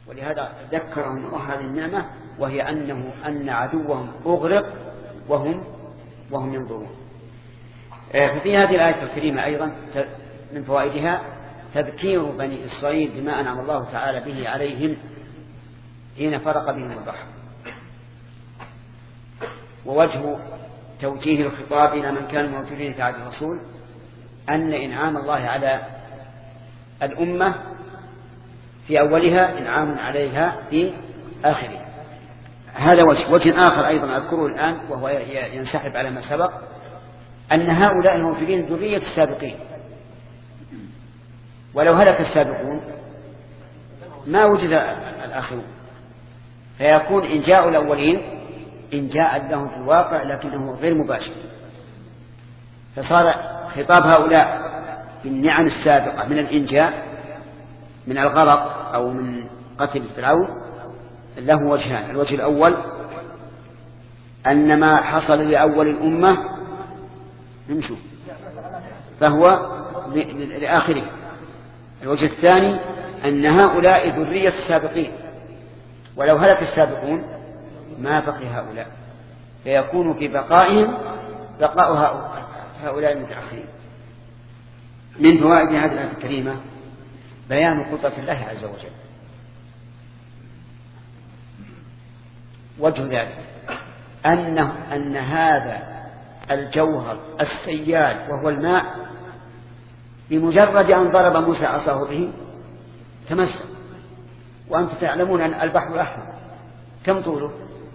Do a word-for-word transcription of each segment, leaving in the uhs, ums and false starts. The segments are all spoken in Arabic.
ولهذا ذكرهم الله هذه النعمة، وهي أنه أن عدوهم أغرق وهم وهم ينظرون. ففي هذه الآية الكريمة أيضا من فوائدها تذكير بني إسرائيل بما أنعم الله تعالى به عليهم حين فرق بهم البحر، ووجه توجيه الخطاب إلى من كان موجودين في عهد الرسول أن إنعام الله على الأمة في أولها إنعام عليها في آخرها. هذا وجه. وجه آخر أيضا أذكره الآن وهو ينسحب على ما سبق، أن هؤلاء الموجودين ذرية السابقين، ولو هلك السابقون ما وجد الآخرون، فيكون إنجاء الأولين إنجاء لهم في الواقع لكنه غير مباشر، فصار خطاب هؤلاء بالنعم السابقة من الإنجاء من الغرق أو من قتل فرعون له وجهان. الوجه الأول أن ما حصل لأول الأمة نمشوا فهو لآخره. الوجه الثاني أن هؤلاء ذرية السابقين، ولو هلك السابقون ما بقي هؤلاء، فيكون في بقائهم بقاء هؤلاء المتأخرين. من فوائد هذه الآية الكريمة بيان قدرة الله عز وجل. وجه ذلك أن أن هذا الجوهر السيال وهو الماء بمجرد أن ضرب موسى عصاه به تمسك. وأنتم تعلمون أن البحر الأحمر كم طوله؟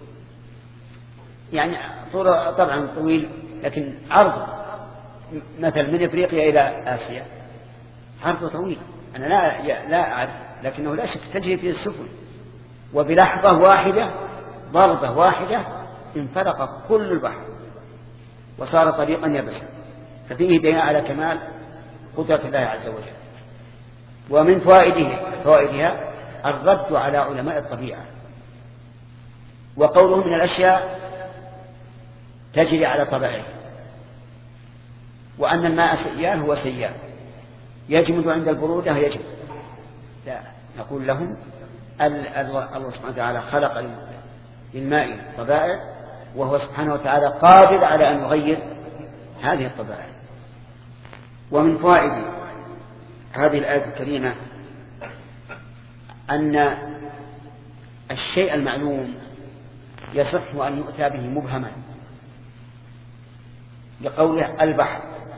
يعني طوله طبعا طويل، لكن عرض مثل من إفريقيا إلى آسيا عرضه طويل، أنا لا لا أعرف، لكنه لا شك تجري فيه السفن، وبلحظة واحدة ضربة واحدة انفرق كل البحر وصار طريقا يبسا. ففيه دليل على كمال قدرة الله عز وجل. ومن فوائدها فوائدها الرد على علماء الطبيعة، وقولهم من الأشياء تجري على طبعه، وأن الماء سيال هو سيال يجمد عند البرودة يجمد. لا، نقول لهم الله سبحانه وتعالى خلق للماء طبائع، وهو سبحانه وتعالى قادر على أن يغير هذه الطبائع. ومن فوائد هذه الآية الكريمة أن الشيء المعلوم يصح أن يؤتى به مبهما، لقوله البحر،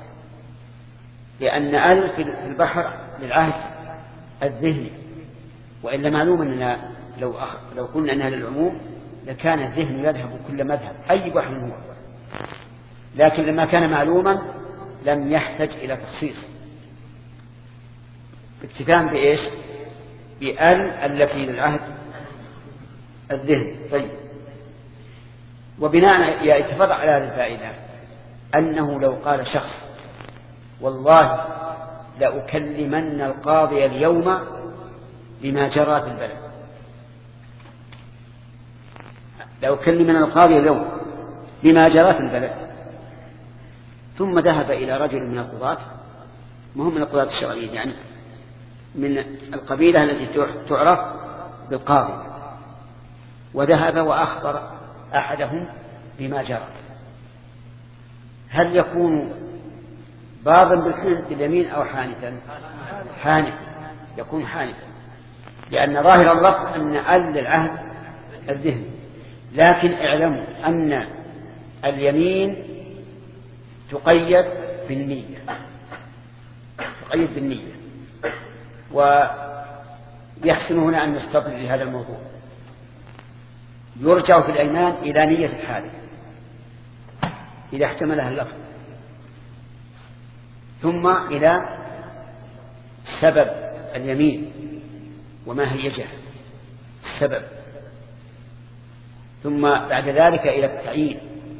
لأن أل في البحر للعهد الذهني، وإلا معلوم أننا لو, أخ... لو قلنا أنها للعموم لكان الذهن يذهب كل مذهب أي بحر هو، لكن لما كان معلوما لم يحتج إلى تخصيص، اكتفاء بإيش؟ بأل التي للعهد الذهني. طيب، وبناء يتفرع على هذه الفائدة أنه لو قال شخص والله لأكلمن القاضي اليوم بما جرى في البلد، لأكلمن القاضي اليوم بما جرى في البلد، ثم ذهب إلى رجل من القضاة، مهم من القضاة الشرعيين، يعني من القبيلة التي تعرف بالقاضي، وذهب وأخبر أحدهم بما جرى، هل يكون باضا باليمين أو حانثا؟ حانثا، يكون حانثا، لأن ظاهر اللفظ أن أل العهد الذهني، لكن اعلموا أن اليمين تقيد بالنية، تقيد بالنية، ويحسن هنا أن نستطرد لهذا الموضوع. يرجع في الأيمان إلى نية الحالة إذا احتملها اللفظ، ثم إلى سبب اليمين وما هيجه السبب، ثم بعد ذلك إلى التعيين،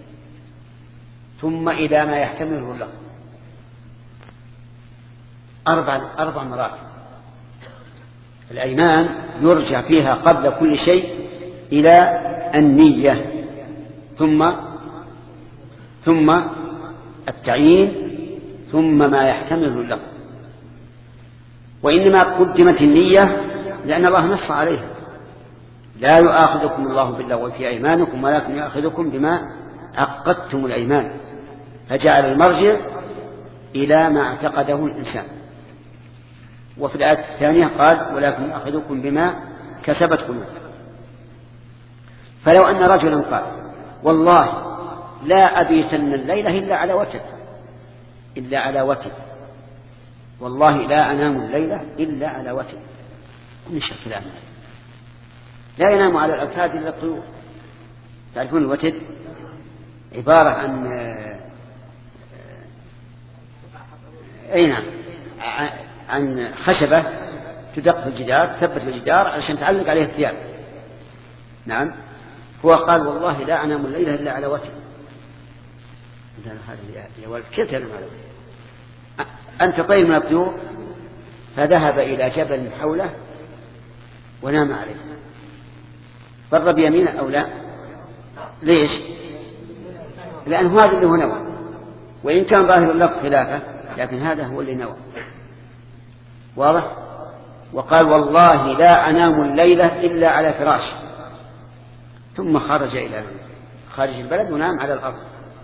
ثم إلى ما يحتمله اللفظ. أربع أربع مراتب. الأيمان يرجع فيها قبل كل شيء إلى النية، ثم ثم التعيين، ثم ما يحتمله اللفظ. وإنما قدمت النية لأن الله نص عليها لا يؤاخذكم الله باللغو في أيمانكم ولكن يؤاخذكم بما عقدتم الأيمان، فجعل المرجع إلى ما اعتقده الإنسان. وفي الآية الثانية قال ولكن يؤاخذكم بما كسبت قلوبكم. فلو أن رجلا قال والله لا أبيتن الليلة إلا على وتر إلا على وتر والله لا أنام الليلة إلا على وتر، نشأ كلام لا ينام على الأوتاد إلا الطيور. تعرفون الوتر عبارة عن أي نعم عن خشبة تدق في الجدار تثبت في الجدار عشان تعلق عليه الثياب. نعم. هو قال والله لا أنام الليلة إلا على وتر. يا ولد كيف تنام على وتر؟ أنت طير من الطيور فذهب إلى جبل حوله ونام عليه، بر بيمينه أو لا؟ ليش؟ لأنه هذا اللي هو نوى، وإن كان ظاهر اللفظ خلافه لكن هذا هو اللي نوى. واضح؟ وقال والله لا أنام الليلة إلا على فراش، ثم خرج إلى خارج البلد ونام على الأرض.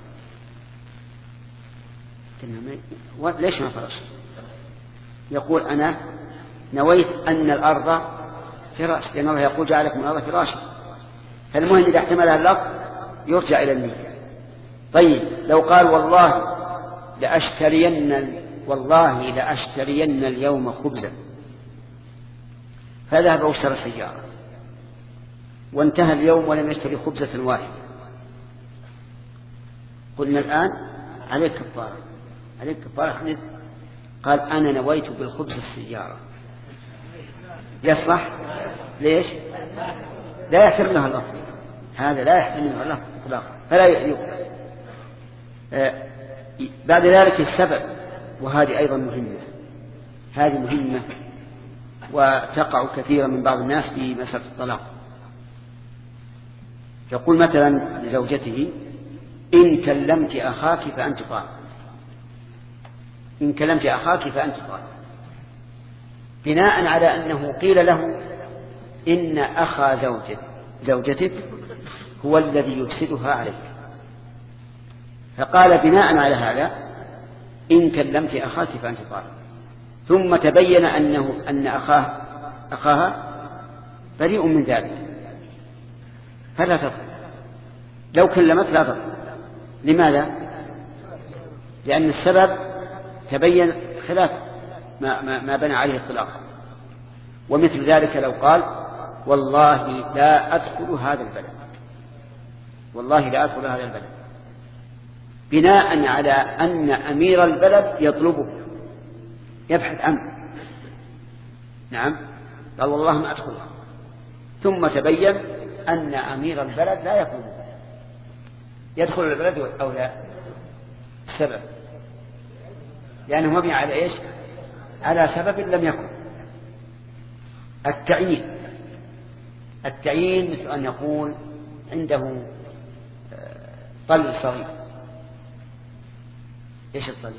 ليش ما فرش؟ يقول أنا نويت أن الأرض فراش، لأن الله يقول جعلكم الأرض فراشا. فالمهم إذا احتملها اللفظ يرجع إلى النية. طيب لو قال والله لأشترين والله لأشترين اليوم خبزا، فذهب واشترى سيارة وانتهى اليوم ولم يشتري خبزة واحدة، قلنا الآن عليك كفارة عليك كفارة حدث. قال أنا نويت بالخبز السيارة، يصلح؟ ليش؟ لا يحتمل له اللفظ، هذا لا يحتمل له اللفظ إطلاقا، فلا يقبل. آه بعد ذلك السبب، وهذه أيضا مهمة، هذه مهمة وتقع كثيرا من بعض الناس في مسألة الطلاق. يقول مثلا لزوجته إن كلمت أخاك فأنت طالق، إن كلمت أخاك فأنت طالق، بناء على أنه قيل له إن أخا زوجتك, زوجتك هو الذي يفسدها عليك، فقال بناء على هذا إن كلمت أخاك فأنت طالق، ثم تبين أنه أن أخاه أخاها بريء من ذلك فلا تطلق. لو كلمت لا تطلق. لماذا؟ لأن السبب تبين خلاف ما, ما, ما بنى عليه الطلاق. ومثل ذلك لو قال والله لا أدخل هذا البلد، والله لا أدخل هذا البلد، بناء على أن أمير البلد يطلبه يبحث عنه. نعم. قال والله ما أدخلها، ثم تبين أن أمير البلد لا يطلبه، يدخل البلد أو لا؟ السبب لأنه يعني مبني على إيش؟ على سبب لم يكن. التعيين التعيين مثل أن يقول عنده طل صغير. إيش الطل؟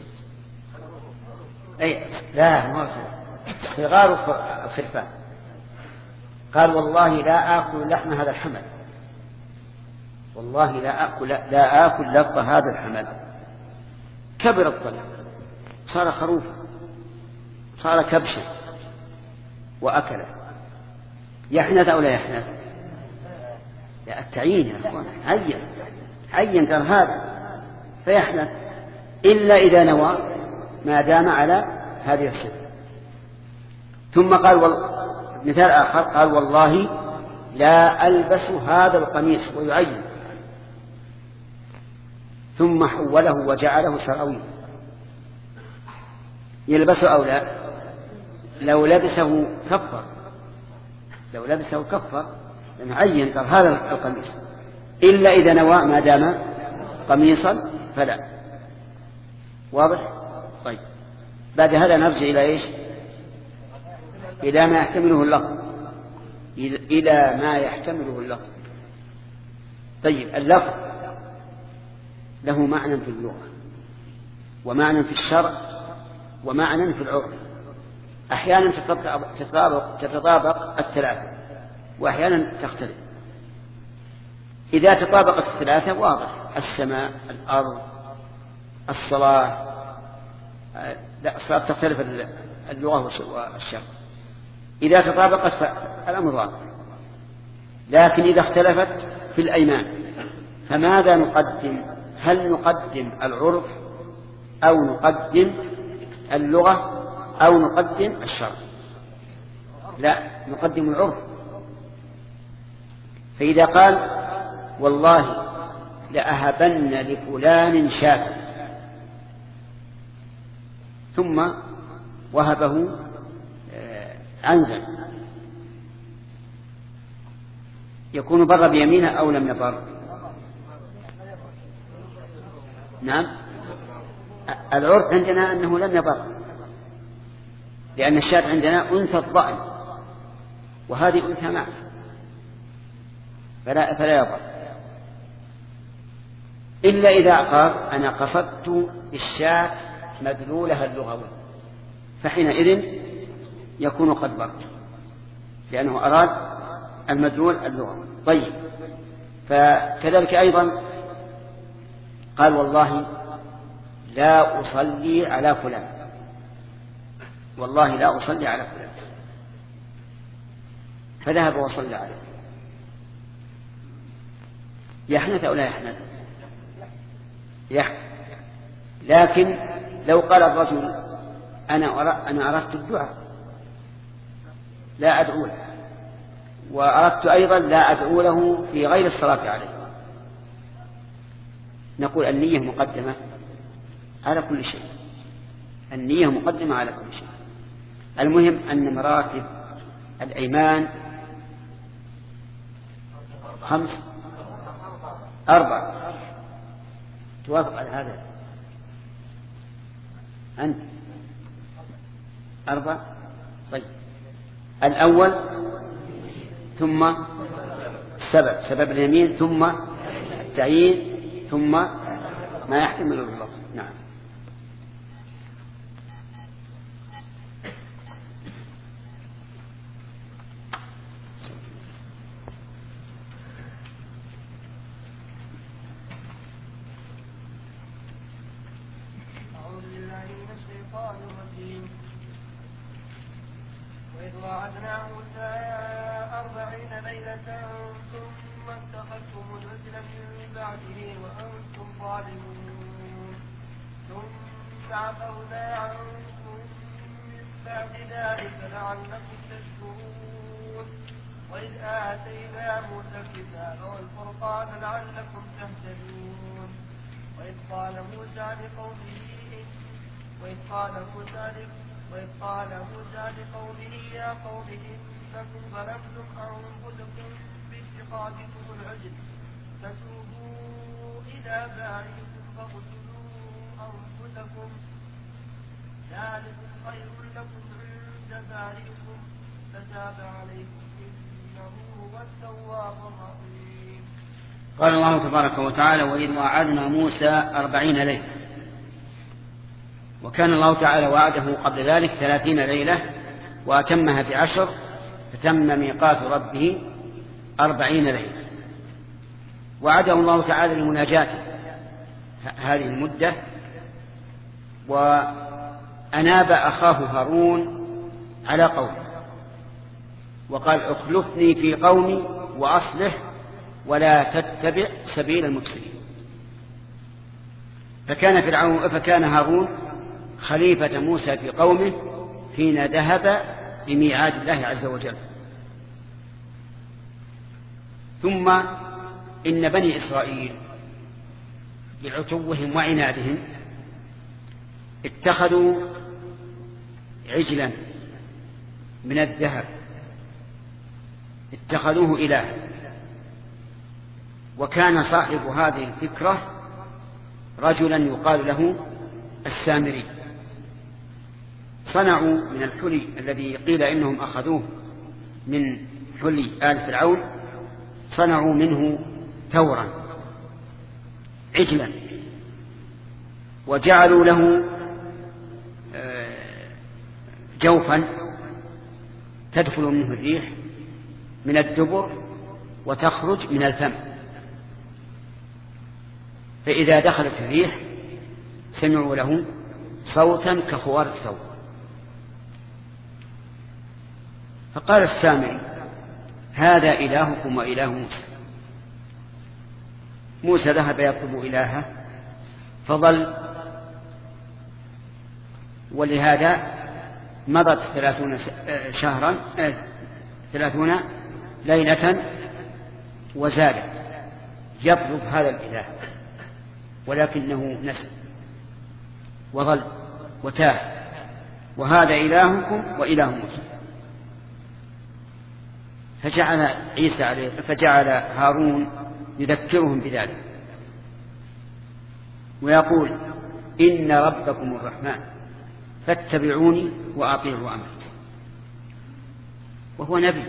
أي لا ما صغار الخرفان. قال والله لا آكل لحم هذا الحمل، والله لا آكل لا آكل لفظ هذا الحمل. كبر الطل، صار خروفا، صار كبشا وأكله. يحنث أو لا يحنث؟ لا، التعيين يا أخوان، عين عين ترى هذا فيحنث، إلا إذا نوى ما دام على هذه الصفة. ثم قال وال... مثال آخر قال والله لا ألبس هذا القميص ويعين، ثم حوله وجعله سراويل، يلبسه أو لا؟ لو لبسه كفر، لو لبسه كفر لأنه عين ترى هذا القميص، إلا إذا نوى ما دام قميصا فلا. واضح؟ طيب بعد هذا نرجع إلى إيش؟ إلى ما يحتمله اللفظ، إلى ما يحتمله اللفظ. طيب اللفظ له معنى في اللغة ومعنى في الشرع ومعنى في العرف. أحيانا تتطابق, تتطابق الثلاثة، وأحيانا تختلف. إذا تطابقت الثلاثة واضح، السماء، الأرض، الصلاة. لا، الصلاة تختلف اللغة والشرع. إذا تطابقت فالأمر واضح. لكن إذا اختلفت في الأيمان فماذا نقدم؟ هل نقدم العرف أو نقدم اللغة أو نقدم الشرع؟ لا، نقدم العرف. فإذا قال والله لأهبن لفلان شاة ثم وهبه عنزا، يكون بر بيمينه أو لم يبر؟ نعم، العرف عندنا أنه لم يبر، لأن الشاة عندنا أنثى الضأن وهذه أنثى معز، فلا, فلا يبر إلا إذا قال أنا قصدت الشاة مدلولها اللغوي، فحينئذ يكون قد بر لأنه أراد المدلول اللغوي. طيب، فكذلك أيضا قال والله لا أصلي على فلان، والله لا أصلي على فلان، فذهب وصلى عليه، يحنث أو لا يحنث؟ يحنث. لكن لو قال الرجل أنا أنا أردت الدعاء لا أدعو له، وأردت أيضا لا أدعو له في غير الصلاة عليه، نقول النية مقدمة على كل شيء، النية مقدمة على كل شيء. المهم أن مراتب الأيمان خمس أربع. توافق على هذا أنت؟ أربع. طيب، الأول ثم سبب سبب اليمين ثم التعيين ثم ما يحتمل اللفظ. نعم. وعدنا موسى أربعين ليلة ثم اتخذتم العجل من بعده وأنتم ظالمون ثم عفونا عنكم من بعد ذلك لعلكم تشكرون وإذ آتينا موسى الكتاب والفرقان لعلكم تهتدون وإذ قال موسى لقومه وإذ قال موسى لقومه وإذ قال موسى لقومه يا قوم إنكم ظلمتم أنفسكم باتخاذكم العجل فتوبوا إلى بارئكم فاقتلوا أنفسكم ذلكم خير لكم عند بارئكم فتاب عليكم إنه هو التواب الرحيم. قال الله تبارك وتعالى وإذ وعدنا موسى أربعين ليلة، وكان الله تعالى وعده قبل ذلك ثلاثين ليلة وأتمها بعشر، فتم ميقات ربه أربعين ليلة. وعده الله تعالى لمناجاته هذه المدة، وأناب أخاه هارون على قومه وقال اخلفني في قومي وأصلح ولا تتبع سبيل المفسدين. فكان فرعون فكان هارون خليفة موسى في قومه حين ذهب لميعاد الله عز وجل. ثم إن بني إسرائيل بعتوهم وعنادهم اتخذوا عجلا من الذهب اتخذوه إله، وكان صاحب هذه الفكرة رجلا يقال له السامري. صنعوا من الحلي الذي قيل إنهم أخذوه من حلي آل فرعون، صنعوا منه ثورا عجلا، وجعلوا له جوفا تدخل منه الريح من الدبر وتخرج من الفم، فإذا دخلت الريح سمعوا له صوتا كخوار الثوب. فقال السامري: هذا إلهكم وإله موسى. موسى ذهب يطلب إلهه فظل، ولهذا مضت ثلاثون شهرا ثلاثون ليلة وزادت يطلب هذا الإله، ولكنه نسي وظل وتاه، وهذا إلهكم وإله موسى. فجعل عيسى عليه فجعل هارون يذكرهم بذلك ويقول: إن ربكم الرحمن فاتبعوني وأطيعوا أمري. وهو نبي،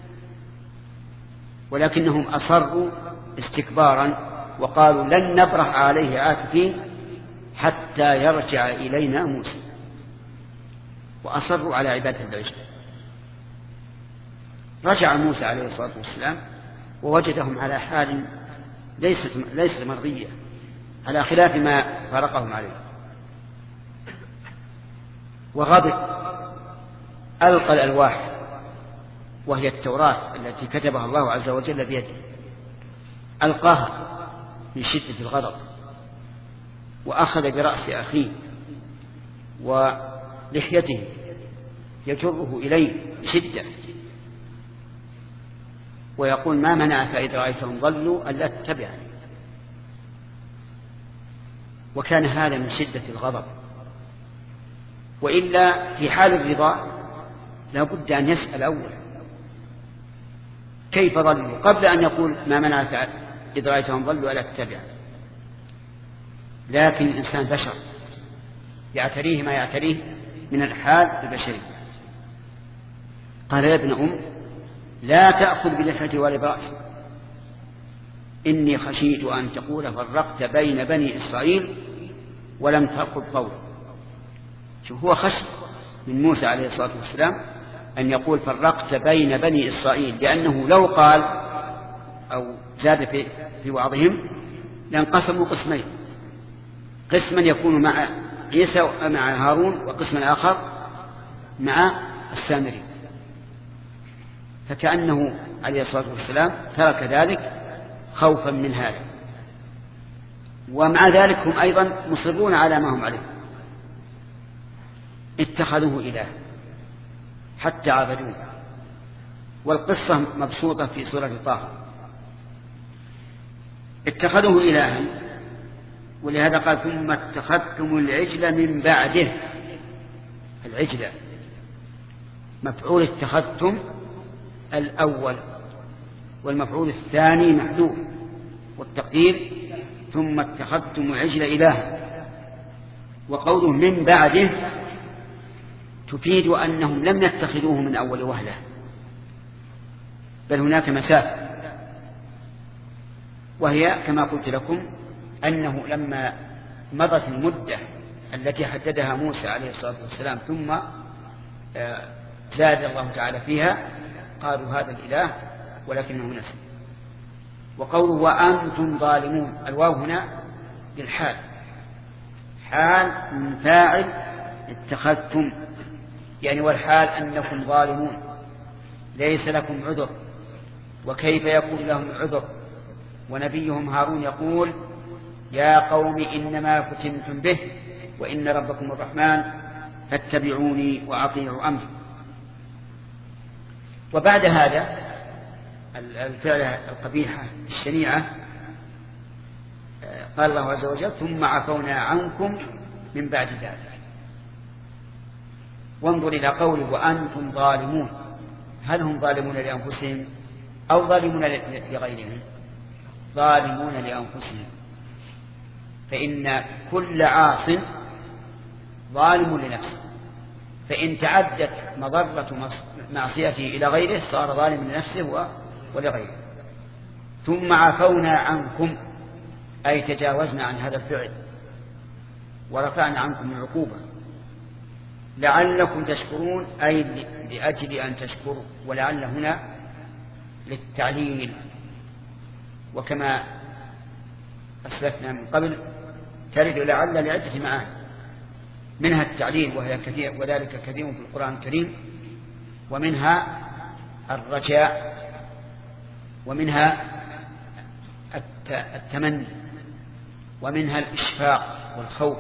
ولكنهم أصروا استكبارا وقالوا: لن نبرح عليه عاكفين حتى يرجع إلينا موسى، وأصروا على عبادة العجل. رجع موسى عليه الصلاة والسلام ووجدهم على حال ليست ليست مرضية، على خلاف ما فارقهم عليه، وغضب، ألقى الألواح وهي التوراة التي كتبها الله عز وجل بيده، ألقاها من شدة الغضب، وأخذ برأس أخيه ولحيته يجره إليه بشدة ويقول: ما منعك إذ رأيتهم ضلوا ألا تتبعني. وكان هذا من شدة الغضب، وإلا في حال الرضا لا بد أن يسأل أولا كيف ضلوا قبل أن يقول: ما منعك إذ رأيتهم ضلوا ألا تتبعني. لكن الإنسان بشر يعتريه ما يعتريه من الحال البشري. قال: يا ابن أم لا تأخذ بلحيتي ولا برأسي، إني خشيت أن تقول فرقت بين بني إسرائيل ولم ترقب قولي. شوف، هو خشي من موسى عليه الصلاة والسلام أن يقول فرقت بين بني إسرائيل، لأنه لو قال أو زاد في, في وعظهم لانقسموا قسمين: قسما يكون مع عيسى مع هارون، وقسما آخر مع السامري. فكأنه عليه الصلاة والسلام ترك ذلك خوفا من هذا، ومع ذلك هم أيضا مصرون على ما هم عليه، اتخذوه إله حتى عبدوه. والقصة مبسوطة في سورة طه. اتخذوه إلها، ولهذا قال: ثم اتخذتم العجل من بعده. العجل مفعول اتخذتم الأول، والمفعول الثاني محذوف، والتقدير ثم اتخذتم العجل إلها. وقوله من بعده تفيد أنهم لم يتخذوه من أول وهلة، بل هناك مسافة، وهي كما قلت لكم أنه لما مضت المدة التي حددها موسى عليه الصلاة والسلام ثم زاد الله تعالى فيها قالوا هذا الإله ولكنه نسي. وقوله وأنتم ظالمون، الواو هنا للحال، حال من فاعل اتخذتم، يعني والحال أنكم ظالمون ليس لكم عذر. وكيف يكون لهم عذر ونبيهم هارون يقول: يا قوم إنما فتنتم به وإن ربكم الرحمن فاتبعوني وأطيعوا أمري. وبعد هذا الفعلة القبيحة الشنيعة قال الله عز وجل: ثم عفونا عنكم من بعد ذلك. وانظر إلى قوله وأنتم ظالمون، هل هم ظالمون لأنفسهم أو ظالمون لغيرهم؟ ظالمون لأنفسهم، فإن كل عاص ظالم لنفسه، فإن تعدت مضرة معصيته إلى غيره صار ظالم لنفسه ولغيره. ثم عفونا عنكم أي تجاوزنا عن هذا الفعل ورفعنا عنكم العقوبة لعلكم تشكرون، أي لأجل أن تشكروا. ولعل هنا للتعليل، وكما أسلفنا من قبل ترد لعل لعدة معاني، منها التعليل وهي كثير وذلك كثير في القرآن الكريم، ومنها الرجاء، ومنها التمني، ومنها الإشفاق والخوف،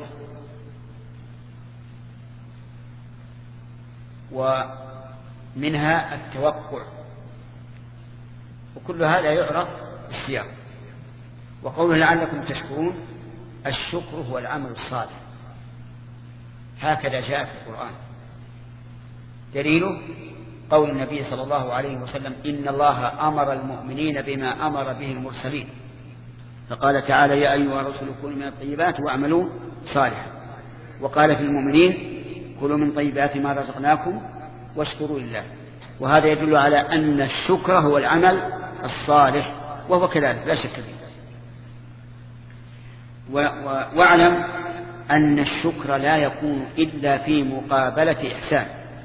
ومنها التوقع، وكل هذا يعرف بالسياق. وقوله لعلكم تشكرون، الشكر هو العمل الصالح، هكذا جاء في القرآن. دليله قول النبي صلى الله عليه وسلم إن الله أمر المؤمنين بما أمر به المرسلين، فقال تعالى يا أيها الرسل كلوا من الطيبات واعملوا صالحا، وقال في المؤمنين كلوا من طيبات ما رزقناكم واشكروا لله. وهذا يدل على أن الشكر هو العمل الصالح، وهو كذلك لا شك فيه. واعلم أن الشكر لا يكون إلا في مقابلة إحسان،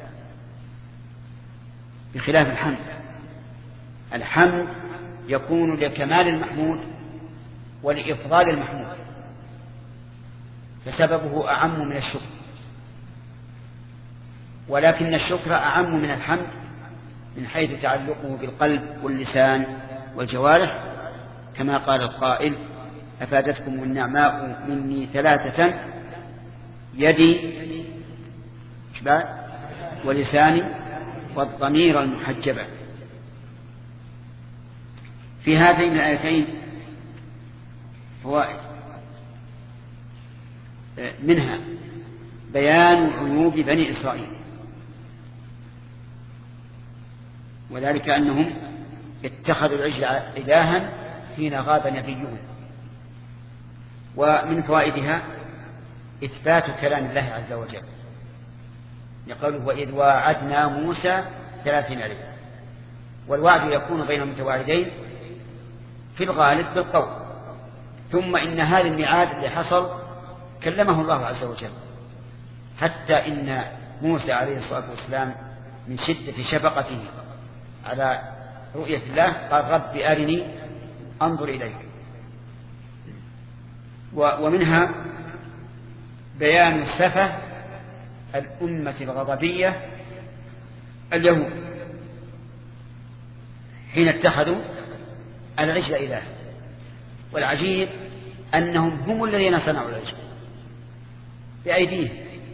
بخلاف الحمد. الحمد يكون لكمال المحمود ولإفضال المحمود، فسببه أعم من الشكر، ولكن الشكر أعم من الحمد من حيث تعلقه بالقلب واللسان والجوارح، كما قال القائل أفادتكم النعماء مني ثلاثة يدي ولساني والضمير المحجبة. في هاتين الآيتين فوائد، منها بيان عيوب بني إسرائيل، وذلك أنهم اتخذوا العجل إلها حين غاب نبيهم. ومن فوائدها إثبات كلام الله عز وجل، يقول وإذ واعدنا موسى ثلاثين ليلة، والوعد يكون بين المتواعدين في الغالب بالقول، ثم إن هذا الميعاد اللي حصل كلمه الله عز وجل، حتى إن موسى عليه الصلاة والسلام من شدة شفقته على رؤية الله قال رب أرني أنظر إليك. ومنها بيان سفة الأمة الغضبية اليهود حين اتخذوا العجل إله، والعجيب أنهم هم الذين صنعوا العجل بأيديهم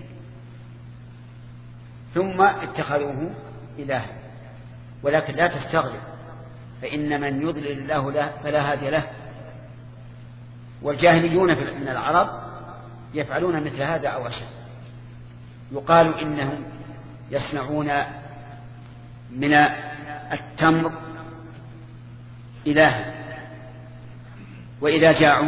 ثم اتخذوه إله. ولكن لا تستغرب، فإن من يضلل الله له فلا هادي له، والجاهليون من العرب يفعلون مثل هذا أو أشد. يقال إنهم يصنعون من التمر إلها، وإذا جاعوا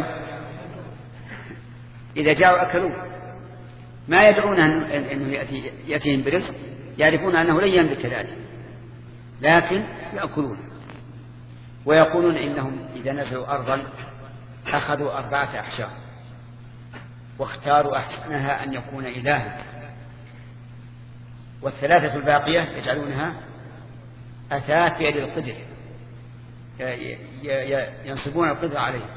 إذا جاعوا أكلوه، ما يدعون أنه يأتي يأتيهم برزق، يعرفون أنه لن يملك ذلك، لكن يأكلون. ويقولون إنهم إذا نزلوا أرضا أخذوا أربعة أحجار واختاروا أحسنها أن يكون إلها، والثلاثة الباقية يجعلونها أثاث للقدر، ينصبون القدر عليه.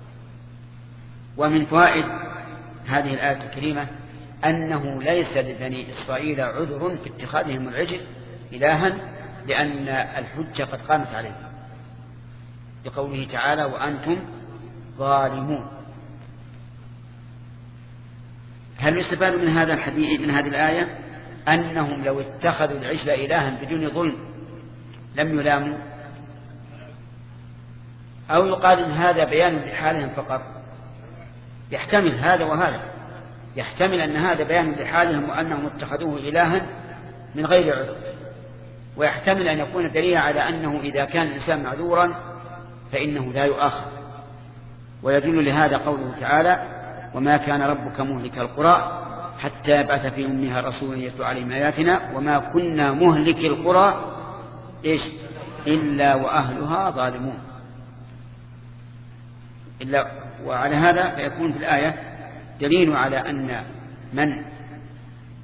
ومن فوائد هذه الآية الكريمة أنه ليس لبني إسرائيل عذر في اتخاذهم العجل إلها، لأن الحجة قد قامت عليه بقوله تعالى وأنتم ظالمون. هل يستفاد من هذا الحديث من هذه الآية أنهم لو اتخذوا العجل إلها بدون ظلم لم يلاموا، أو يقال إن هذا بيان لحالهم فقط؟ يحتمل هذا وهذا، يحتمل أن هذا بيان لحالهم وأنهم اتخذوه إلها من غير عذر، ويحتمل أن يكون دليلا على أنه إذا كان الإنسان معذورا فإنه لا يؤاخذ. ويدل لهذا قوله تعالى وما كان ربك مهلك القرى حتى يبعث في أمها رسولا يتلو عليهم آياتنا وما كنا مهلك القرى إيش إلا وأهلها ظالمون. إلا وعلى هذا فيكون في الآية دليل على أن من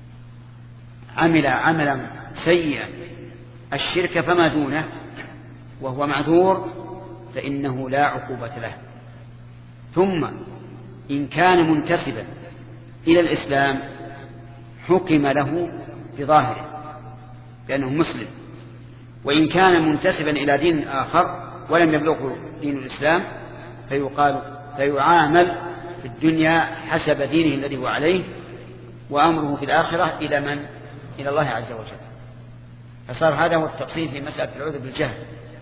عمل عملا سيئا الشرك فما دونه وهو معذور فإنه لا عقوبة له. ثم إن كان منتسبا إلى الإسلام حكم له بظاهره لأنه مسلم، وإن كان منتسبا إلى دين آخر ولم يبلغه دين الإسلام فيقال فيعامل في الدنيا حسب دينه الذي هو عليه، وأمره في الآخرة إلى من؟ إلى الله عز وجل. فصار هذا هو التقسيم في مسألة العذر بالجهل.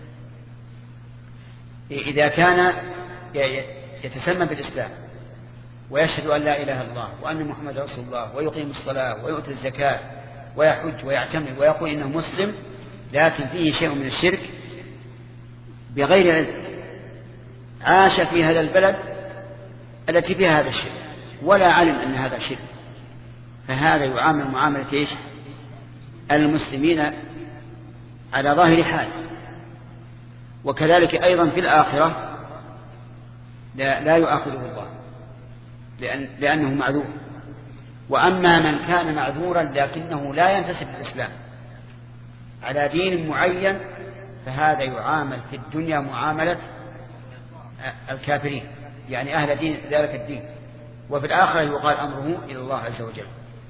إذا كان يتسمى بالإسلام ويشهد أن لا إله إلا الله وأن محمد رسول الله ويقيم الصلاة ويؤتي الزكاة ويحج ويعتمر ويقول إنه مسلم، لكن فيه شيء من الشرك بغير علم، عاش في هذا البلد التي فيها هذا الشرك ولا علم أن هذا شرك، فهذا يعامل معاملة إيش؟ المسلمين على ظاهر حال. وكذلك أيضا في الآخرة لا, لا يؤاخذه الله لأن لأنه معذور. وأما من كان معذورا لكنه لا ينتسب للإسلام على دين معين فهذا يعامل في الدنيا معاملة الكافرين، يعني أهل دين ذلك الدين، وفي الآخرة يقال أمره إلى الله عز وجل.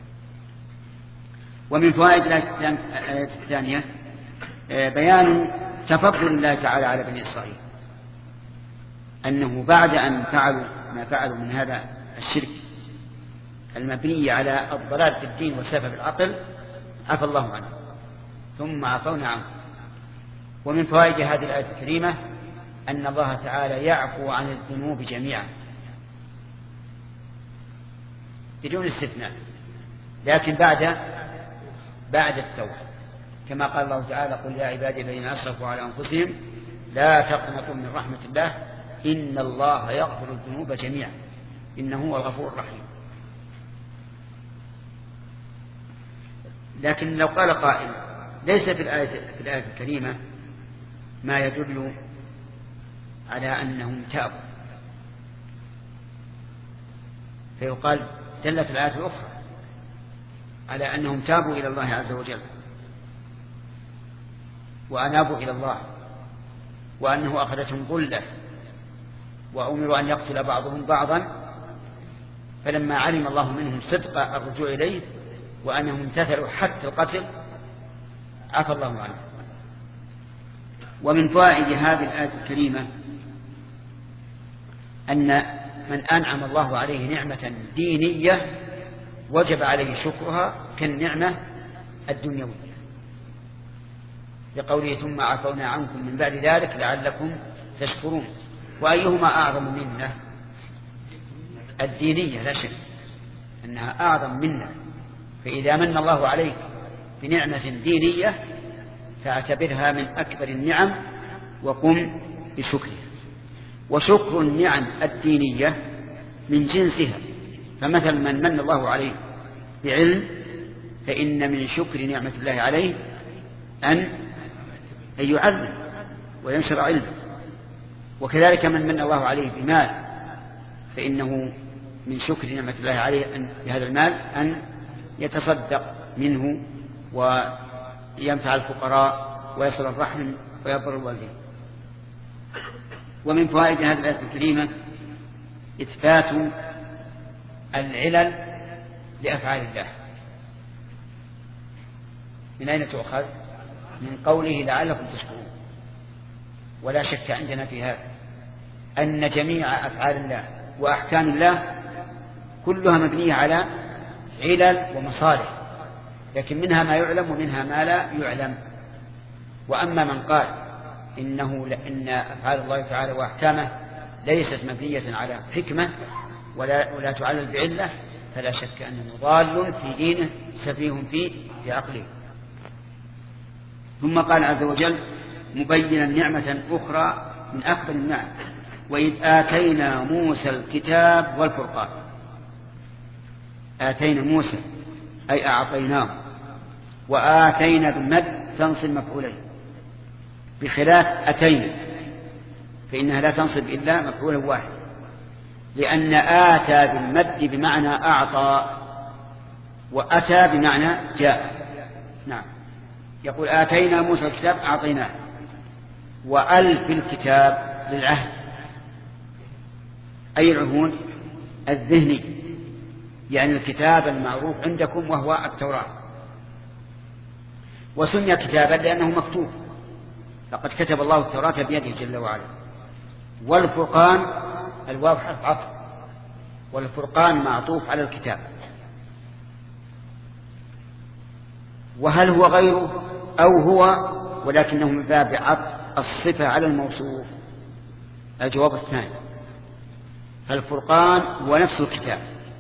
ومن فوائد الآية الثانية بيان تفضل الله تعالى على بني إسرائيل، أنه بعد أن فعلوا ما فعلوا من هذا الشرك المبني على الضلال في الدين وسفه العقل عفى الله عنه ثم عفونا عنه. ومن فوائد هذه الآية الكريمة أن الله تعالى يعفو عن الذنوب جميعا بدون استثناء، لكن بعد بعد التوبة، كما قال الله تعالى قل يا عبادي الذين أسرفوا على أنفسهم لا تقنطوا من رحمة الله إن الله يغفر الذنوب جميعا إنه هو الغفور الرحيم. لكن لو قال قائل ليس في الآية, في الآية الكريمة ما يدل على أنهم تابوا، فيقال دلت الآية الأخرى على أنهم تابوا إلى الله عز وجل وأنابوا إلى الله، وأنه أخذتهم ظلة وأمروا أن يقتل بعضهم بعضا، فلما علم الله منهم صدق الرجوع إليه وأنهم امتثلوا حتى القتل عفى الله عنه. ومن فوائد هذه الآية الكريمة أن من أنعم الله عليه نعمة دينية وجب عليه شكرها كالنعمة الدنيوية، لقوله ثم عفونا عنكم من بعد ذلك لعلكم تشكرون. وأيهما أعظم منة؟ الدينية لا شك أنها أعظم منة، فإذا من الله عليك بنعمة دينية فاعتبرها من أكبر النعم وقم بشكرها. وشكر النعم الدينية من جنسها، فمثل من من الله عليه بعلم فإن من شكر نعمة الله عليه أن يعلم وينشر علمه، وكذلك من من الله عليه بمال فإنه من شكر نعمة الله عليه أن بهذا المال أن يتصدق منه وينفع الفقراء ويصل الرحم ويبر الوالدين. ومن فوائد هذه الآية الكريمة إثبات العلل لأفعال الله. من أين تؤخذ؟ من قوله لعلكم تشكرون. ولا شك عندنا في هذا أن جميع أفعال الله وأحكام الله كلها مبنية على علل ومصالح، لكن منها ما يعلم ومنها ما لا يعلم. وأما من قال إنه إن أفعال الله تعالى وأحكامه ليست مبنية على حكمة ولا, ولا تعلل بعلة فلا شك أنه ضال في دينه سفيه فيه في عقله. ثم قال عز وجل مبينا نعمة أخرى من أكبر النعم وإذ آتينا موسى الكتاب والفرقان. آتينا موسى أي أعطيناه، وآتينا بالمد تنصب مفعولين بخلاف أتينا فإنها لا تنصب إلا مفعولا واحد، لأن آتى بالمد بمعنى أعطى وأتى بمعنى جاء. نعم، يقول آتينا موسى الكتاب أعطيناه، وألف الكتاب للعهد، أي العهود؟ الذهني، يعني الكتاب المعروف عندكم وهو التوراة. وسمي كتابا لأنه مكتوب، لقد كتب الله التوراة بيده جل وعلا. والفرقان الواو حرف عطف، والفرقان معطوف على الكتاب. وهل هو غيره أو هو ولكنه من باب عطف الصفة على الموصوف؟ الجواب الثاني، فالفرقان هو نفس الكتاب،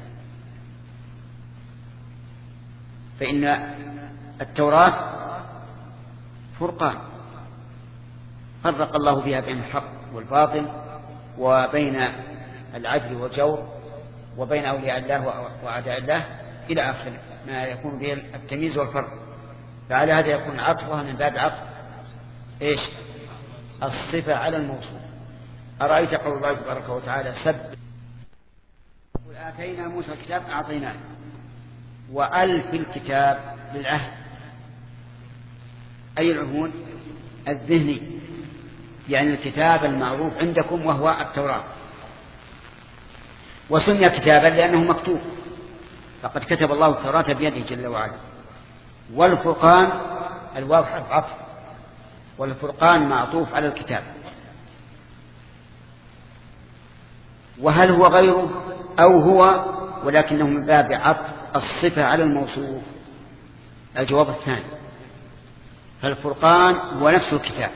فإن التوراة فرقان فرق الله بها بين الحق والباطل، وبين العدل والجور، وبين أولياء الله وأعداء الله إلى آخر ما يكون به التمييز والفرق. فعلى هذا يكون عطفها من باب عطف إيش؟ الصفة على الموصوف. أرأيت قول الله تبارك وتعالى سب قل آتينا موسى الكتاب أعطيناه، وألف الكتاب للعهد، أي العهود؟ الذهني، يعني الكتاب المعروف عندكم وهو التوراة. وسمي كتابا لأنه مكتوب، فقد كتب الله التوراة بيده جل وعلا. والفرقان الواو حرف عطف، والفرقان معطوف على الكتاب. وهل هو غيره أو هو ولكنه من باب عطف الصفة على الموصوف؟ الجواب الثاني، فالفرقان هو نفس الكتاب،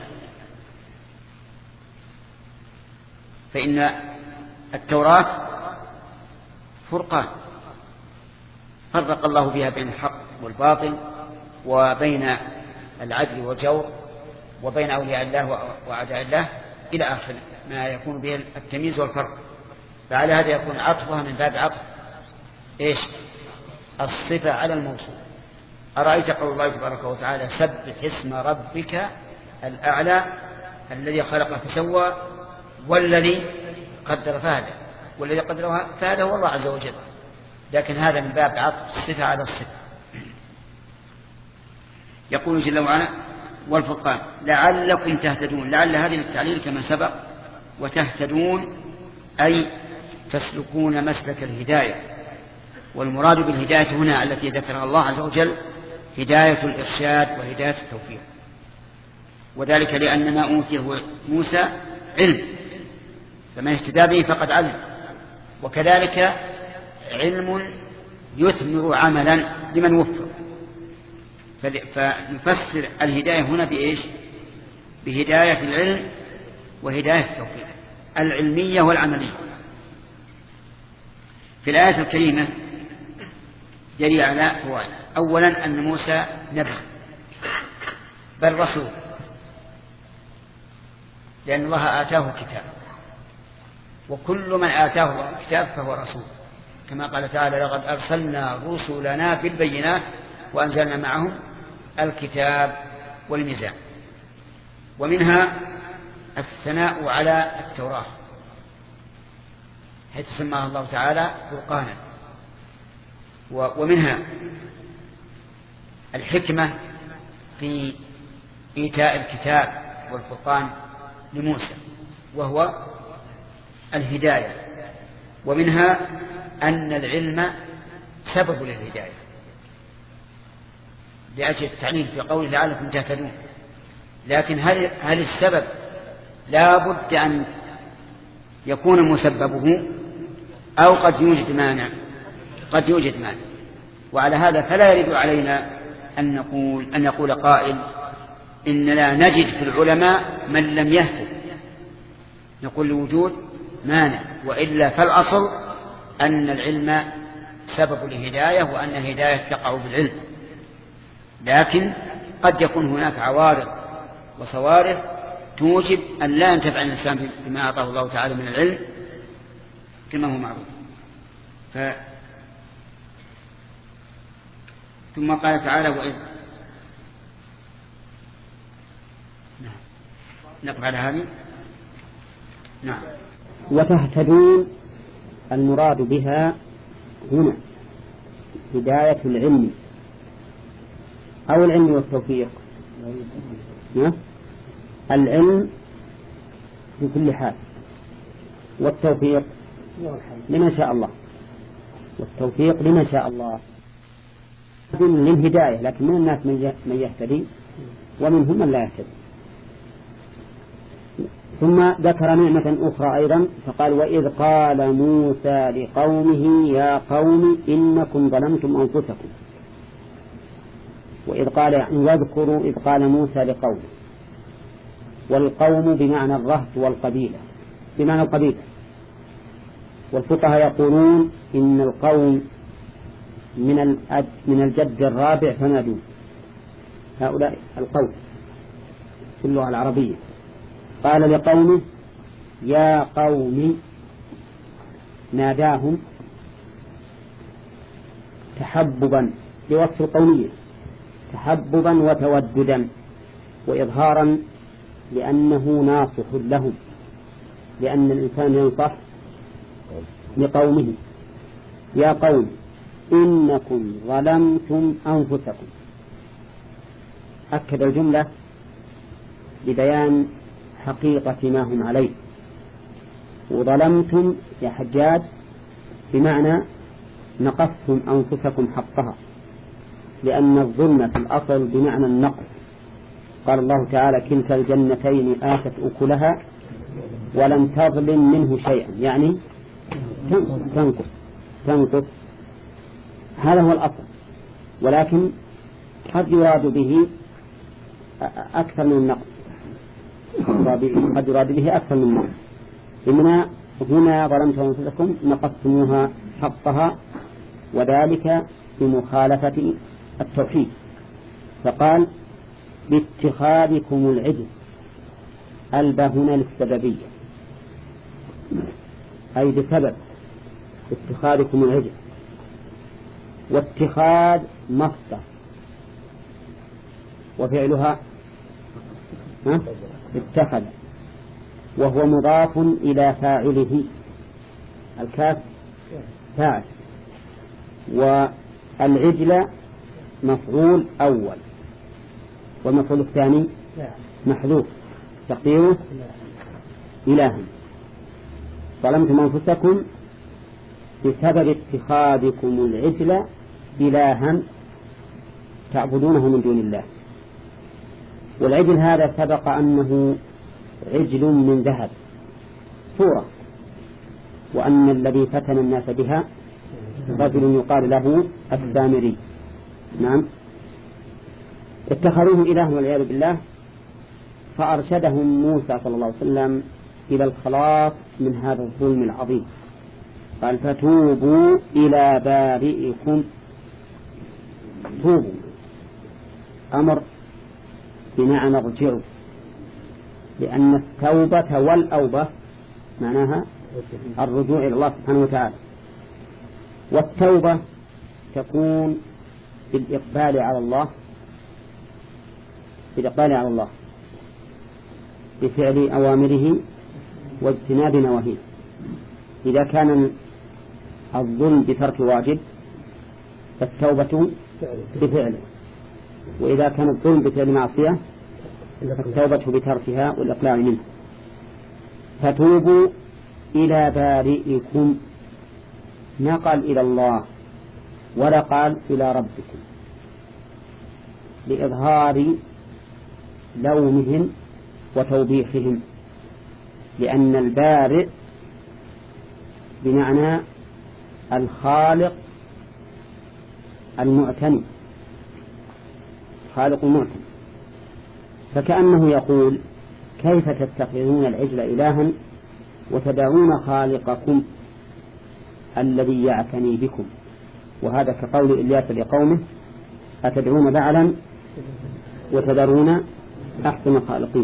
فإن التوراة فرقان فرق الله بها بين الحق والباطل، وبين العدل والجور، وبين أولياء الله وأعداء الله إلى آخر ما يكون به التمييز والفرق. فعلى هذا يكون عطفها من باب عطف إيش؟ الصفة على الموصوف. أرأيت قول الله تبارك وتعالى سبح اسم ربك الأعلى الذي خلق فسوى والذي قدر فهدى، والذي قدر فهدى هو الله عز وجل، لكن هذا من باب عطف الصفة على الصفة. يقول جل وعلا والفرقان لعلكم تهتدون. لعل هذه التعليل كما سبق، وتهتدون أي تسلكون مسلك الهداية. والمراد بالهداية هنا التي ذكرها الله عز وجل هداية الإرشاد وهداية التوفيق، وذلك لأن ما أوتيه موسى علم، فمن اهتدى به فقد علم، وكذلك علم يثمر عملا لمن وفق. فنفسر الهداية هنا بإيش؟ بهداية العلم وهداية التوفيق العلمية والعملية. في الآية الكريمة جري على فوائد. أولا أن موسى نبي بل رسول، لأن الله آتاه كتاب، وكل من آتاه الله كتاب فهو رسول، كما قال تعالى لقد أرسلنا رسلنا بالبينات وأنزلنا معهم الكتاب والميزان. ومنها الثناء على التوراة حيث سماها الله تعالى فرقانا. ومنها الحكمة في إيتاء الكتاب والفرقان لموسى وهو الهداية. ومنها أن العلم سبب للهداية، لأجل التعليل في قوله لعلكم تهتدون. لكن هل, هل السبب لا بد أن يكون مسببه أو قد يوجد مانع؟ قد يوجد مانع. وعلى هذا فلا يرد علينا أن نقول, أن يقول قائل إن لا نجد في العلماء من لم يهتد، نقول لوجود مانع، وإلا فالأصل أن العلم سبب الهداية وأن الهداية تقع بالعلم. لكن قد يكون هناك عوارض وصوارف توجب أن لا ينتفع الإنسان بما أعطاه الله تعالى من العلم كما هو معروف. ف... ثم قال تعالى وإذ نعم. نقف على هذه. نعم. وتهتدون المراد بها هنا هداية العلم أو العلم والتوفيق. العلم في كل حال، والتوفيق لمن شاء الله، والتوفيق لمن شاء الله للهداية، لكن من الناس من يهتدي ومنهم من لا يهتدي. ثم ذكر نعمة أخرى أيضا فقال وإذ قال موسى لقومه يا قوم إنكم ظلمتم أنفسكم. وإذ قال يعني واذكروا إذ قال موسى لقومه، والقوم بمعنى الرهط والقبيلة، بمعنى القبيلة. والفقهاء يقولون إن القوم من من الجد الرابع فما دون، هؤلاء القوم في اللغة العربية. قال لقومه يا قوم، ناداهم تحببا لوصف القومية، تحببا وتوددا وإظهارا لأنه ناصح لهم، لأن الإنسان ينصح لقومه. يا قوم إنكم ظلمتم أنفسكم، أكد الجملة لبيان حقيقة ما هم عليه. وظلمتم يا حجاج بمعنى نقصتم أنفسكم حقها، لأن الظلم في الأصل بمعنى النقص. قال الله تعالى كلتا الجنتين آتت أكلها ولم تظلم منه شيئا، يعني تنقص تنقص هذا هو الأصل. ولكن قد يراد به أكثر من النقص، قد يراد به أكثر من النقص. إنما هنا ظلمتم أنفسكم نقصتموها حقها، وذلك بمخالفة التوحيد. فقال باتخاذكم العجل، ألبى هنا للسببية، أي بسبب اتخاذكم العجل. واتخاذ مصدر وفعلها اتخذ، وهو مضاف إلى فاعله، الكاف فاعل، والعجل مفعول أول، والمفعول الثاني محذوف تقديره إلها. ظلمتم أنفسكم بسبب اتخاذكم العجل إلها تعبدونه من دون الله. والعجل هذا سبق أنه عجل من ذهب صورة، وأن الذي فتن الناس بها رجل يقال له السامري. نعم، اتخذوه إله والعياذ بالله، فأرشدهم موسى صلى الله عليه وسلم إلى الخلاص من هذا الظلم العظيم. قال فتوبوا إلى بارئكم. توبوا أمر بمعنى ارجعوا، لأن التوبة والأوبة معناها الرجوع إلى الله سبحانه وتعالى. والتوبة تكون بالإقبال على الله، بالإقبال على الله بفعل أوامره واجتناب نواهيه. إذا كان الظلم بترك واجب فالتوبة بفعله، وإذا كان الظلم بفعل معصية فالتوبة بتركها والإقلاع منه. فتوبوا إلى بارئكم، ما قال إلى الله ولا قال إلى ربكم، لإظهار لومهم وتوبيخهم، لأن البارئ بمعنى الخالق المعتني، خالق المعتني. فكأنه يقول كيف تتخذون العجل إلها وتدعون خالقكم الذي يعتني بكم. وهذا كقول إلياس لقومه أتدعون بعلا وتدرون أحسن الخالقين.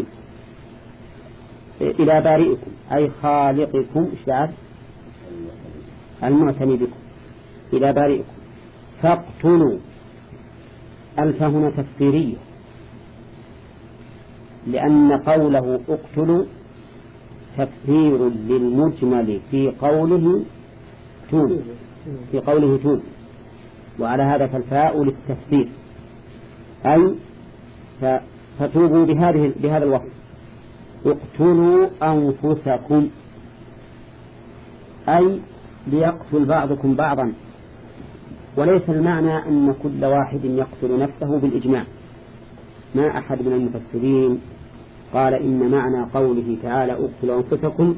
إلى بارئكم أي خالقكم إشباع المعتني بكم، إلى بارئكم. فاقتلوا، ألف هنا تفسيرية، لأن قوله اقتلوا تفسير للمجمل في قوله توب، في قوله توب، وعلى هذا فالفاء للتفسير، أي فتوبوا بهذه بهذا الوصف اقتلوا أنفسكم، أي ليقتل بعضكم بعضا، وليس المعنى أن كل واحد يقتل نفسه بالإجماع. ما أحد من المفسرين قال إن معنى قوله تعالى اقتلوا أنفسكم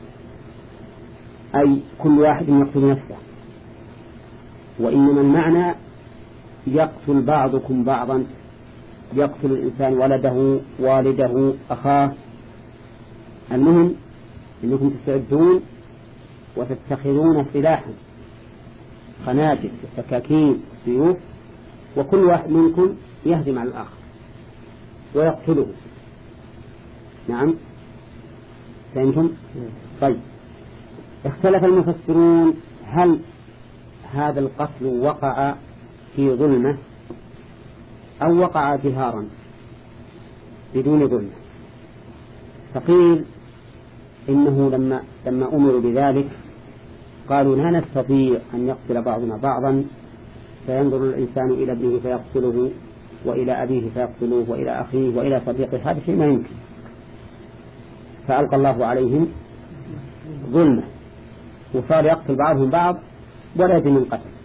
أي كل واحد يقتل نفسه، وإنما المعنى يقتل بعضكم بعضا، يقتل الإنسان ولده والده أخاه. المهم أنكم تستعدون وتتخذون سلاحا، خناجر سكاكين سيوف، وكل واحد منكم يهجم على الآخر ويقتله. نعم فهمتم؟ طيب، اختلف المفسرون هل هذا القتل وقع في ظلمة أو وقع جهارا بدون ظلمة. فقيل إنه لما, لما أمروا بذلك قالوا لا نستطيع أن يقتل بعضنا بعضا، فينظر الإنسان إلى ابنه فيقتله، وإلى أبيه فيقتله، وإلى أخيه، وإلى صديقه، هذا شيء ما يمكن. فألقى الله عليهم ظلمة وصار يقتل بعضهم بعض ولا يدري من قتل.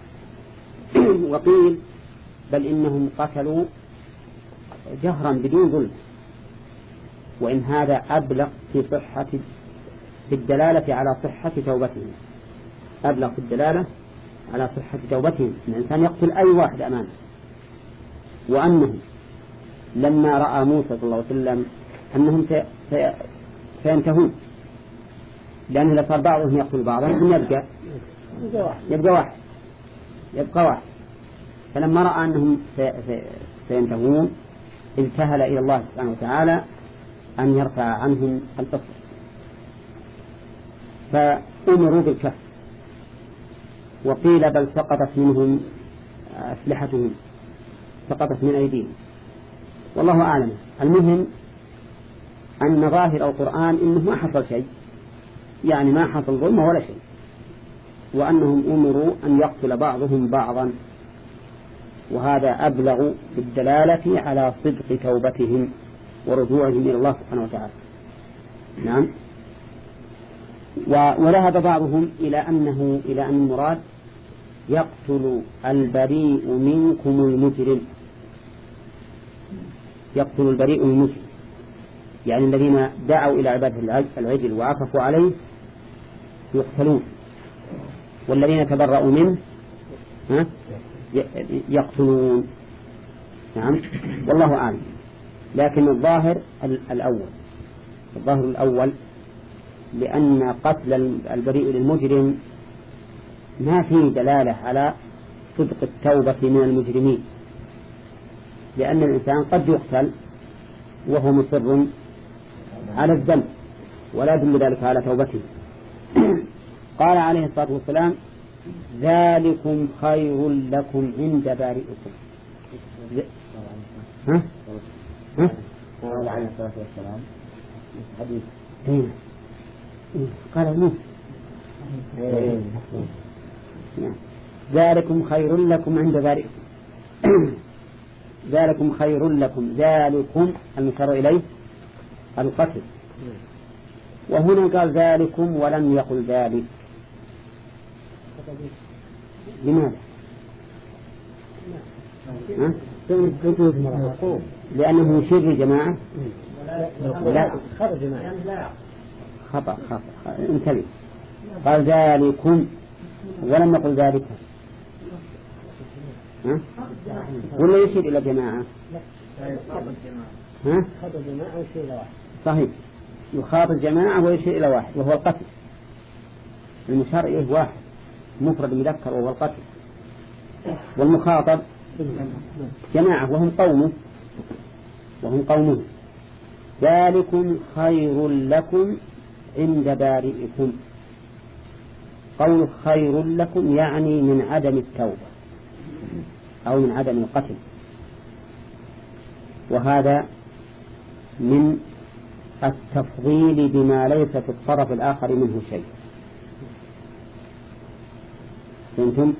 وقيل بل إنهم قتلوا جهرا بدون ظلم، وإن هذا أبلغ في صحة في الدلالة على صحة توبتهم، أبلغ في الدلالة على صحة توبتهم. الإنسان يقتل أي واحد أمامه، وأنهم لما رأى موسى صلى الله عليه وسلم أنهم سينتهون، لأنه لصار بعضهم يقتل بعضا يبقى يبقى واحد يبقى واحد فلما رأى أنهم سينتهون ابتهل إلى الله سبحانه وتعالى أن يرفع عنهم القصة، فأمروا بالكف. وقيل بل سقطت منهم أسلحتهم، سقطت من أيديهم، والله أعلم. المهم أن ظاهر القرآن إنه ما حصل شيء، يعني ما حصل ظلم ولا شيء، وأنهم أمروا أن يقتل بعضهم بعضا، وهذا أبلغ بالدلالة على صدق توبتهم ورجوعهم إلى الله سبحانه وتعالى. نعم. وذهب بعضهم إلى أنه إلى أن المراد يقتل البريء منكم المجرم، يقتل البريء المجرم، يعني الذين دعوا إلى عبادة العجل وعكفوا عليه يقتلون، والذين تبرؤوا منه يقتلون. نعم، والله أعلم. لكن الظاهر الأول الظاهر الأول لأن قتل البريء للمجرم ما فيه دلالة على صدق التوبة من المجرمين، لأن الإنسان قد يقتل وهو مصر على الذنب ولا يدل ذلك على توبته. قال عليه الصلاة والسلام ذلكم خير لكم عند بارئكم. ها؟ ها؟ قال عليه الصلاة والسلام حديث ايه قال موسى ذلكم خير لكم عند بارئكم. ذلكم خير لكم، ذلكم المشار إليه القتل، وهنا قال ذلكم ولم يقل ذلك. لماذا؟ ها؟ لأنه يشير لجماعة. لا خطأ خطأ انتبه، قال ذلكم ولم يقل ذلك. ها؟ ولا يشير إلى جماعة؟ ها؟ صحيح، يخاطب جماعة ويشير إلى واحد وهو القتل. المشار إليه واحد مفرد مذكر وهو القتل، والمخاطب جماعة وهم قومه وهم قومه. ذلكم خير لكم عند بارئكم. قول خير لكم يعني من عدم التوبة أو من عدم القتل، وهذا من التفضيل بما ليس في الطرف الآخر منه شيء. فهمتم؟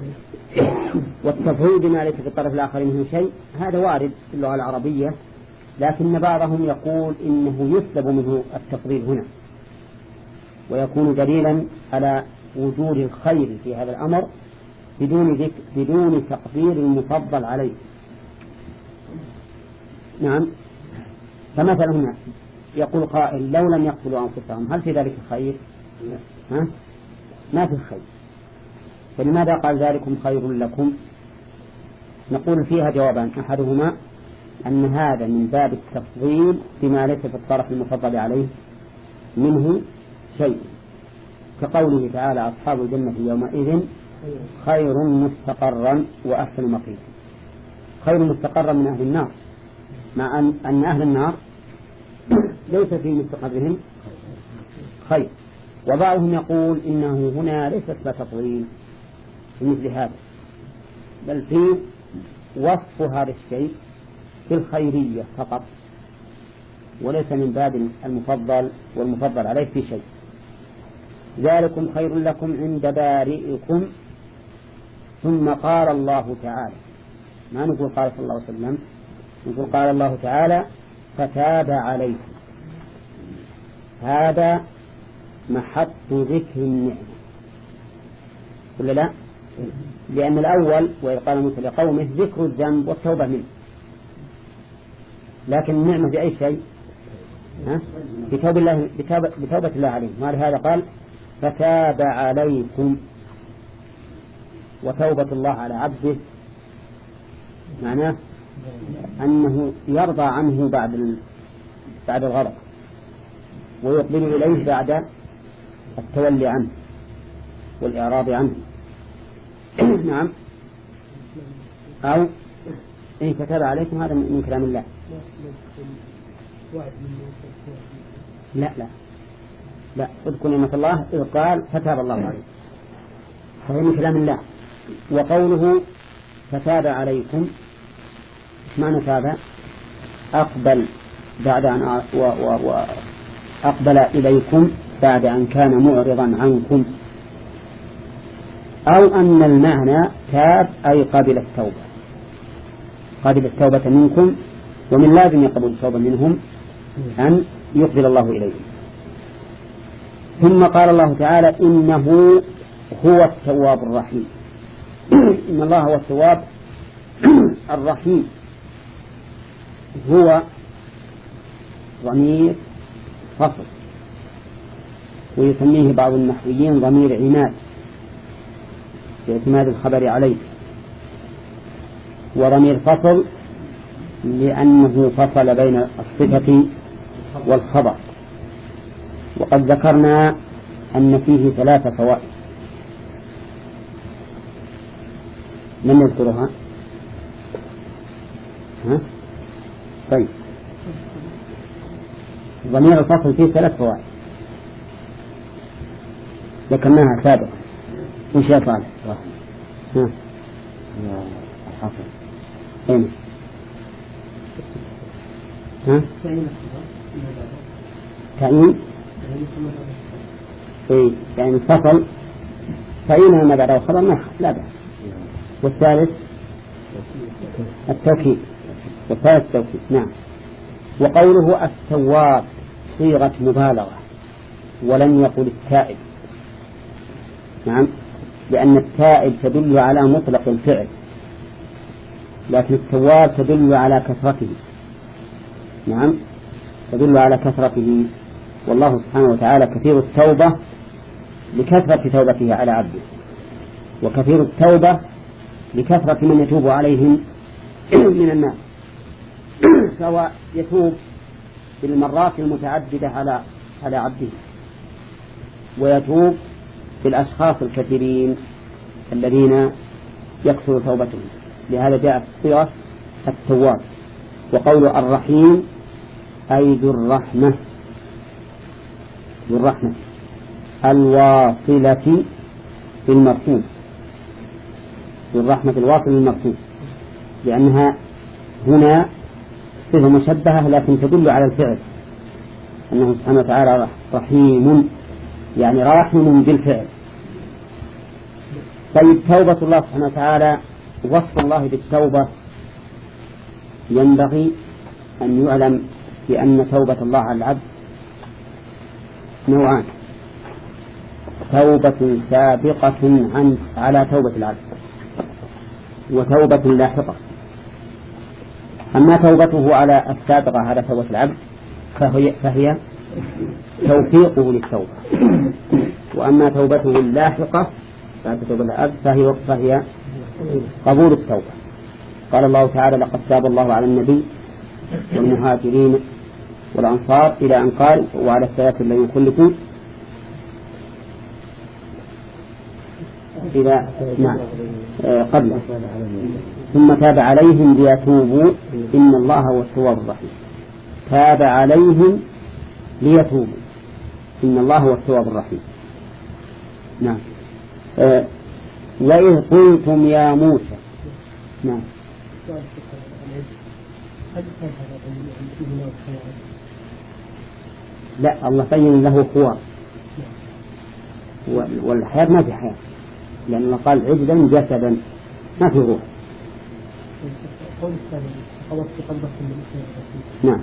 والتفضيل بما ليس في الطرف الآخر منه شيء هذا وارد في اللغة العربية لكن بعضهم يقول إنه يسلب منه التفضيل هنا ويكون دليلا على وجود الخير في هذا الأمر بدون ذكر بدون تقدير المفضل عليه. نعم. فمثلا هنا يقول قائل لو لم يقتلوا أنفسهم هل في ذلك خير؟ ها؟ ما في خير، فلماذا قال ذلكم خير لكم؟ نقول فيها جوابان، أحدهما أن هذا من باب التفضيل بما ليس في الطرف المفضل عليه منه شيء، كقوله تعالى أصحاب الجنة يومئذ خير مستقرا وأحسن مقيلا. خير مستقرا من أهل النار، مع أن أهل النار ليس في مستقرهم خير. وبعضهم يقول إنه هنا ليس اسم تفضيل مثل هذا، بل في وصف هذا الشيء في الخيرية فقط، وليس من باب المفضل والمفضل عليه في شيء. ذلكم خير لكم عند بارئكم. ثم قال الله تعالى، ما نقول قال صلى الله عليه وسلم، نقول قال الله تعالى فتاب عليكم. هذا محط ذكر النعمة ولا لا؟ لأن الأول وإذ قال موسى لقومه ذكر الذنب والتوبة منه، لكن النعمة بأي شيء؟ ها؟ بتوبة الله, بتوبة, بتوبة الله عليهم. ولهذا قال فتاب عليكم. وتوبة الله على عبده معناه أنه يرضى عنه بعد بعد الغضب ويقبل إليه بعد التولي عنه والإعراض عنه. نعم. أو إن كتب عليكم هذا من كلام الله. لا لا لا اذكر نعمة الله إذ قال فتاب الله عليكم، فهي من كلام الله. وقوله فتاب عليكم معنى تاب أقبل بعد أن وأقبل إليكم بعد أن كان معرضا عنكم، أو أن المعنى تاب أي قبل التوبة، قبل التوبة منكم، ومن لازم يقبل التوبة منهم أن يقبل الله إليهم. ثم قال الله تعالى إنه هو التواب الرحيم. إن الله هو التواب الرحيم. هو ضمير فصل، ويسميه بعض النحويين ضمير عناد باعتماد الخبر عليه، وضمير فصل لأنه فصل بين الصفة والخبر. وقد ذكرنا أن فيه ثلاثة فوائد من نذكرها؟ ها؟ طيب، ضمير الفصل فيه ثلاث فوائد ذكرناها سابقا. وش يا صالح؟ ها؟ الحصر. أين؟ ها؟ تعيين. إيه يعني فصل تعيين ما بعده خبر ما لا بأس. والثالث التوكيد. والثالث التوكيد. نعم. وقوله التواب صيغة مبالغة ولم يقل التائب. نعم، لأن التائب تدل على مطلق الفعل، لكن التواب تدل على كثرته. نعم، تدل على كثرته، والله سبحانه وتعالى كثير التوبة لكثرة توبته على عبده، وكثير التوبة لكثرة من يتوب عليهم من الناس، سواء يتوب بالمرات المتعددة على على عبده، ويتوب بالأشخاص الكثيرين الذين يكثر توبتهم. لهذا جاءت صيغة التواب. وقول الرحيم أي ذو الرحمة، ذو الرحمة الواصلة بالمرحوم، ذو الرحمة الواصلة بالمرحوم، لأنها هنا صفة مشبهة لكن تدل على الفعل، أنه سبحانه وتعالى رحيم يعني راحم بالفعل. طيب، توبة الله سبحانه وتعالى، وصف الله بالتوبة ينبغي أن يعلم بأن توبة الله على العبد نوعان: توبة سابقة عن على توبة العبد، وتوبة لاحقة. أما توبته على السابقة على توبة العبد فهي, فهي توفيقه للتوبة، وأما توبته اللاحقة بعد توبة العبد فهي, فهي قبول التوبة. قال الله تعالى: لقد تاب الله على النبي والمهاجرين والأنصار إلى أن قال: وعلى الثلاثة الذين خلفوا إلى نعم قبله ثم تاب عليهم ليتوبوا إن الله هو التواب الرحيم. تاب عليهم ليتوبوا إن الله هو التواب الرحيم. نعم. أه وإذ قلتم يا موسى. نعم. لا، الله بين له خوار، والحياة ما في حياة، لأن الله قال عجلا جسدا ما في روح. نعم.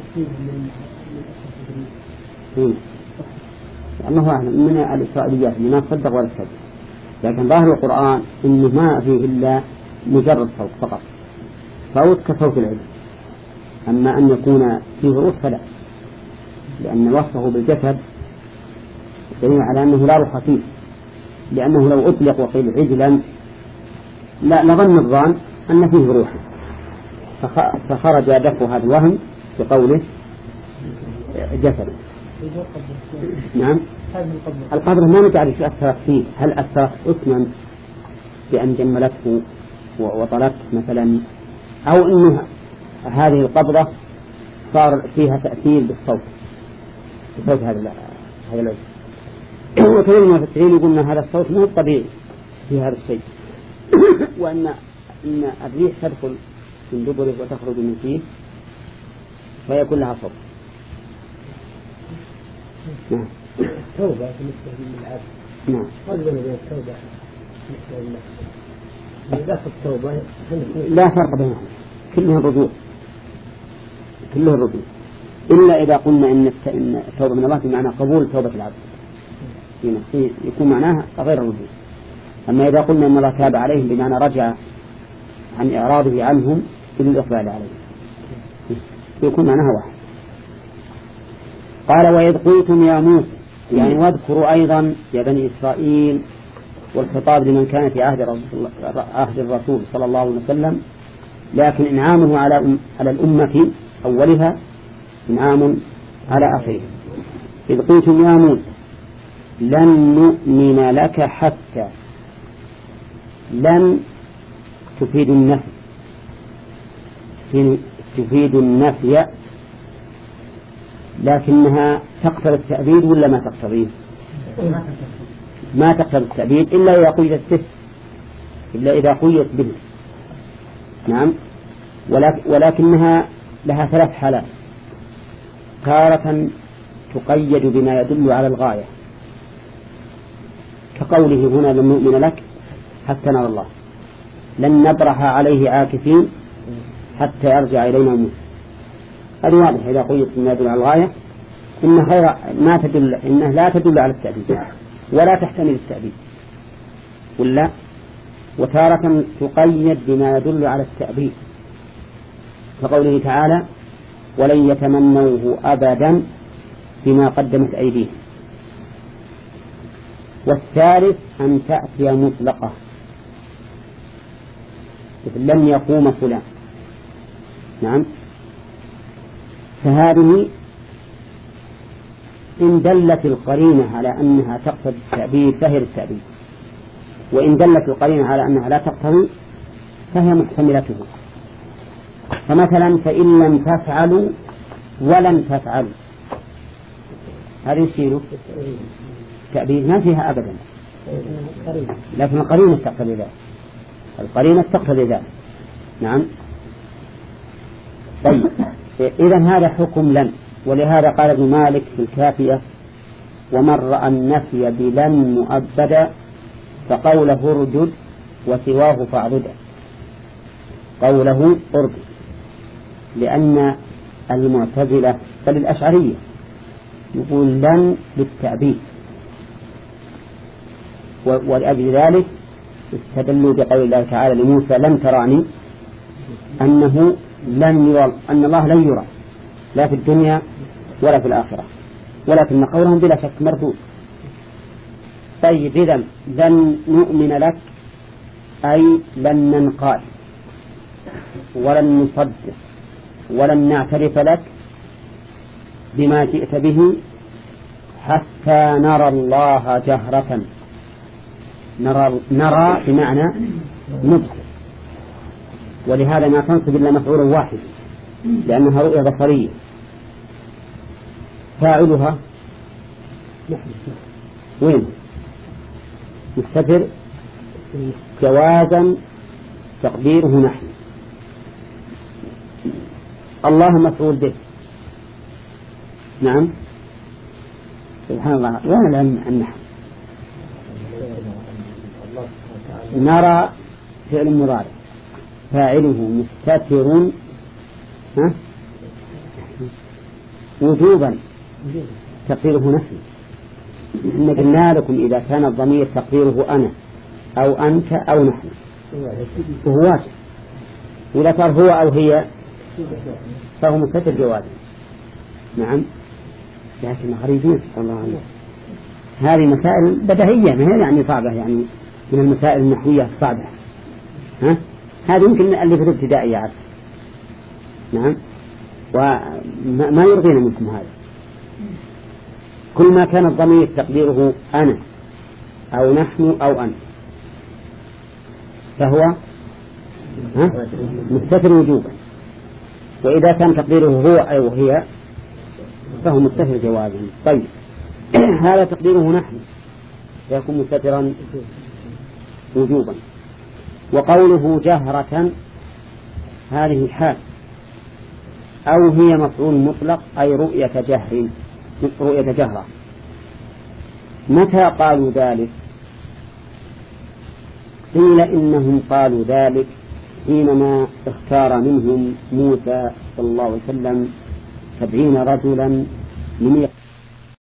الله أعلم من الإسرائيليات من صدق ولا كذب، لكن ظاهر القرآن إنه ما فيه إلا مجرد صوت فقط، صوت كصوت العجل. أما أن يكون فيه روح فلا، لأن وصفه بالجسد دليل على أنه لا روح فيه، لأنه لو أطلق وقيل عجلا لا لظن الظان أن فيه روح، فخرج دف هذا الوهم بقوله جسد. نعم. القبر ما ندري ايش أثرت فيه، هل أثرت اسما بأن جملته وطلبت مثلا، أو أنه هذه القبضة صار فيها تأثير بالصوت بصوت هذا هذا العجل. وكثير من المفسرين يقولون هذا الصوت مو طبيعي في هذا الشيء، وأن إن الريح تدخل من دبره وتخرج من فيه فيكون لها صوت. نعم. توبة بالنسبة للعبد. نعم. هذا بين التوبة بالنسبة لله. إذا التوبة لا فرق بينهم، كلها رجوع، كلها رجوع، إلا إذا قلنا إن التوبة من الله بمعنى قبول توبة العبد، يكون معناها غير الرجوع. أما إذا قلنا إن الله تاب عليهم بمعنى رجع عن إعراضه عنهم إلى الإقبال عليهم، يكون معناها واحد. قال: وإذ قلتم يا موسى، يعني واذكروا أيضا يا بني إسرائيل، والخطاب لمن كان في عهد, عهد الرسول صلى الله عليه وسلم، لكن إنعامه على على الأمة أولها إنعام على آخرها. إذ قلتم يا موسى لن نؤمن لك حتى، لن تفيد النفي، تفيد النفي، لكنها تقتضي التأبيد ولا ما تقتضيه؟ ما تقتضي التأبيد إلا إذا قيدت به، إلا إذا قيدت به. نعم. ولكنها لها ثلاث حالات: تارة تقيد بما يدل على الغاية، كقوله هنا لن نؤمن لك حتى نرى الله، لن نبرح عليه عاكفين حتى يرجع إلينا موسى. هذه واضحة إذا قيدت بما يدل على الغاية، إن غير ما تدل، إنها لا تدل على التأبيد ولا تحتمل التأبيد ولا. وتارة تقيد بما يدل على التأبيد، كقوله تعالى: ولن يتمنوه أبدا بما قدمت أيديهم. والثالث أن تأتي مطلقة، لن يقوم فلان. نعم. فهذه إن دلت القرينة على أنها تقتضي التأبيد فهي للتأبيد، وإن دلت القرينة على أنها لا تقتضي فهي محتملته. فمثلا فإن لم تفعلوا ولن تفعلوا، هذه يصير تأبيد ما فيها أبدا، لكن القرينة تقتضي ذلك، القرينة تقتضي ذلك. نعم. طيب، إذن هذا حكم لن، ولهذا قال ابن مالك في الكافية: ومن رأى النفي بلن مؤبدا فقوله ارجد وسواه فاعبدا. قوله ارجد، لأن المعتزلة بل الأشعرية يقول لن للتأبيد، ولأجل ذلك استدلوا بقول الله تعالى لموسى لن تراني أنه لن يرى، أن الله لن يرى لا في الدنيا ولا في الآخرة، ولكن قولهم بلا شك مردود. طيب إذن لن نؤمن لك أي لن ننقاد ولن نصدق ولن نعترف لك بما جئت به حتى نرى الله جهرة. نرى, نرى بمعنى نبصر، ولهذا ما تنصب إلا مفعول واحد لأنها رؤية بصرية. فاعلها وين مستتر جوازا تقديره نحن. الله مفعول به. نعم سبحان الله. وين العلم عن نحن؟ نرى فعل مضارع فاعله مستتر ها وجوبا تقديره نحن. إن قلنا لكم إذا كان الضمير تقديره أنا أو أنت أو نحن وهو واجب، وإذا صار هو أو هي فهو مستتر جوازا. نعم لكن غريبين الله عنه. هذه مسائل بديهية ما هي يعني صعبة، يعني من المسائل النحوية الصعبة. ها هذه يمكن اللي في الابتدائي يعرف. نعم وما يرضينا منكم هذا. كل ما كان الضمير تقديره أنا أو نحن أو أنت فهو ها مستتر وجوبا، وإذا كان تقديره هو أو هي فهو مستتر جوازا. طيب هذا تقديره نحن يكون مستترا وجوبا. وقوله جهرة هذه حال أو هي مفعول مطلق أي رؤية جهر رؤية جهرة. متى قالوا ذلك؟ قيل إنهم قالوا ذلك حينما اختار منهم موسى صلى الله عليه وسلم سبعين رجلا لميقات